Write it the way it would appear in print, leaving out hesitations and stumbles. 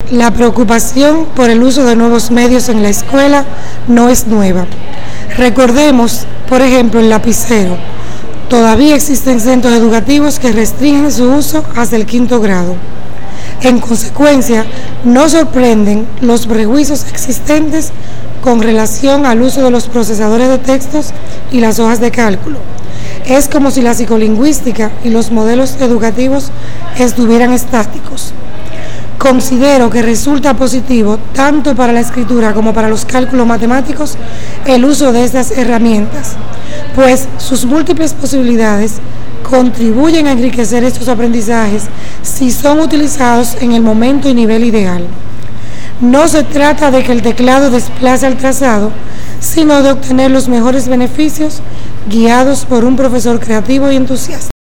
La preocupación por el uso de nuevos medios en la escuela no es nueva. Recordemos, por ejemplo, el lapicero. Todavía existen centros educativos que restringen su uso hasta el 5º grado. En consecuencia, no sorprenden los prejuicios existentes con relación al uso de los procesadores de textos y las hojas de cálculo. Es como si la psicolingüística y los modelos educativos estuvieran estáticos. Considero que resulta positivo, tanto para la escritura como para los cálculos matemáticos, el uso de estas herramientas, pues sus múltiples posibilidades contribuyen a enriquecer estos aprendizajes si son utilizados en el momento y nivel ideal. No se trata de que el teclado desplace al trazado, sino de obtener los mejores beneficios guiados por un profesor creativo y entusiasta.